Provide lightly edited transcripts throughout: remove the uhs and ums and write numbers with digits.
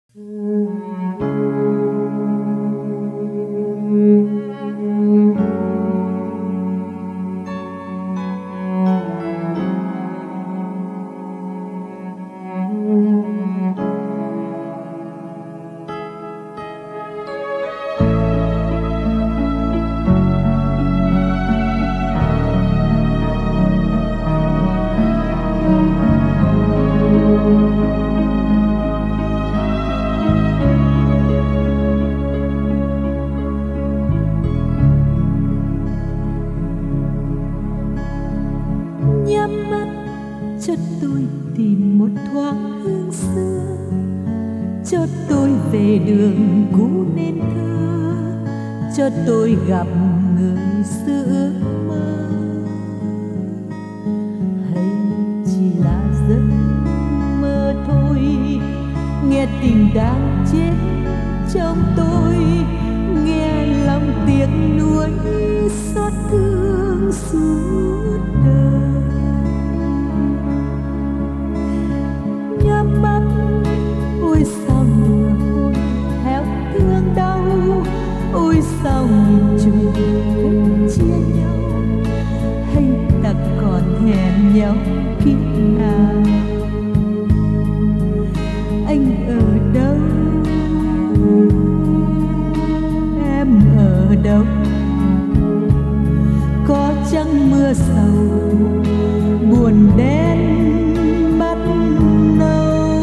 Nhắm mắt cho tôi tìm một thoáng hương xưa, cho tôi về đường cũ nên thơ, cho tôi gặp người xưa ước mơ. Hay chỉ là giấc mơ thôi, nghe tình đang chết trong tôi, nghe lòng tiếng nuối xót thương suốt đời. Nhắm mắt ôi sao nửa hôn héo thương đau, ôi sao nhìn chung cách chia nhau, hay ta còn hẹn nhau kiếp nào. Anh ở đâu, em ở đâu, có chăng mưa sầu buồn đen bắt đầu.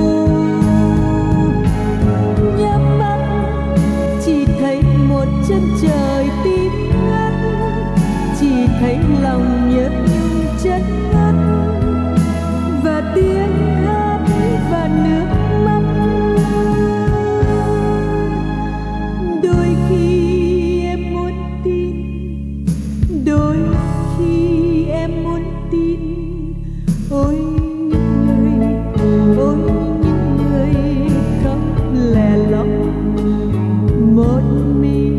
Nhắm mắt chỉ thấy một chân trời tím ngắt, chỉ thấy lòng nhớ nhung chất ngất, và tiếng hát và nước mắt. Đôi khi em muốn tin, đôi khi em muốn tin, ôi những người khóc lẻ loi một mình.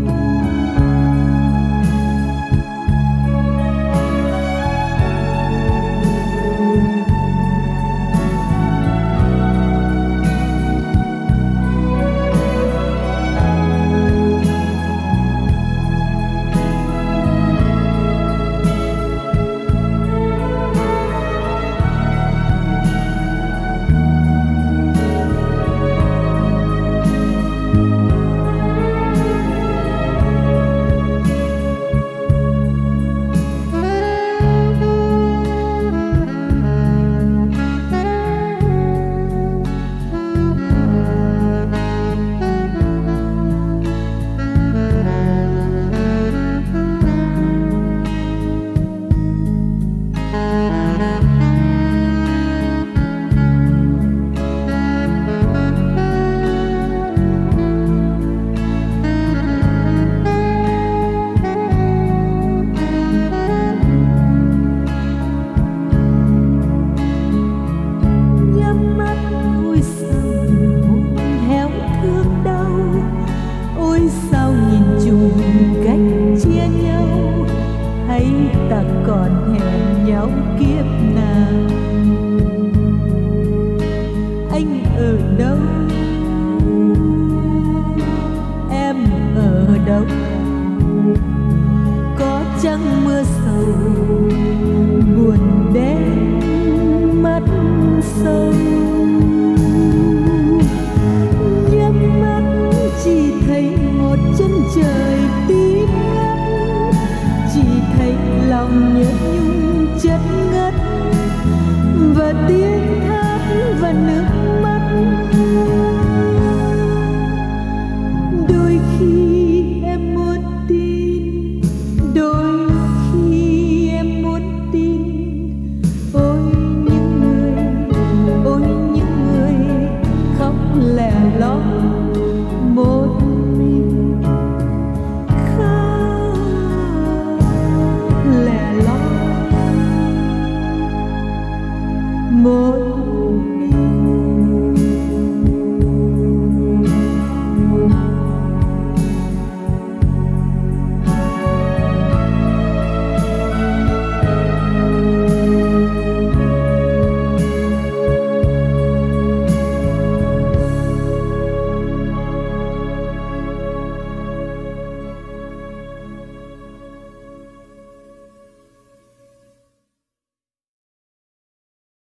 Sao nhìn chung cách chia nhau, hay ta còn hẹn nhau kiếp nào. Anh ở đâu, em ở đâu, có chăng mưa